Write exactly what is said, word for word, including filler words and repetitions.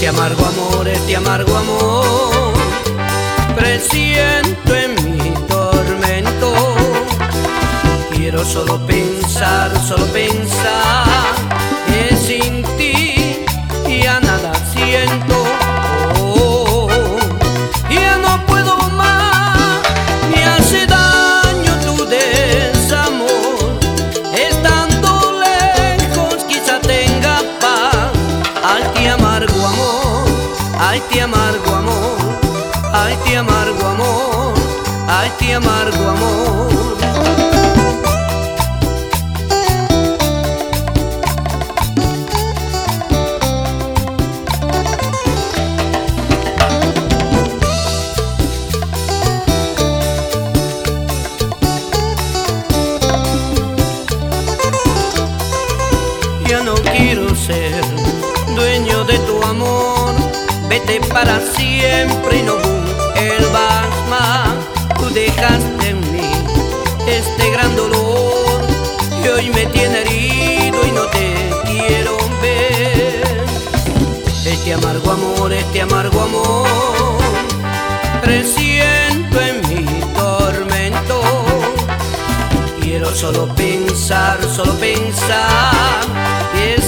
amargo amor, este amargo amor, presiento en mi tormento. Quiero solo pensar, solo pensar que sin ti ya nada siento. Oh, ya no puedo más, me hace daño tu desamor. Estando lejos quizá tenga paz. Ay, te amargo amor, ay, te amargo amor, ay, te amargo amor, ay, te amargo amor. Ya no quiero ser dueño de tu amor, vete para siempre y no vuelvas más. Tú dejaste en mí este gran dolor y hoy me tiene herido y no te quiero ver. Este amargo amor, este amargo amor, presiento en mi tormento. Quiero solo pensar, solo pensar que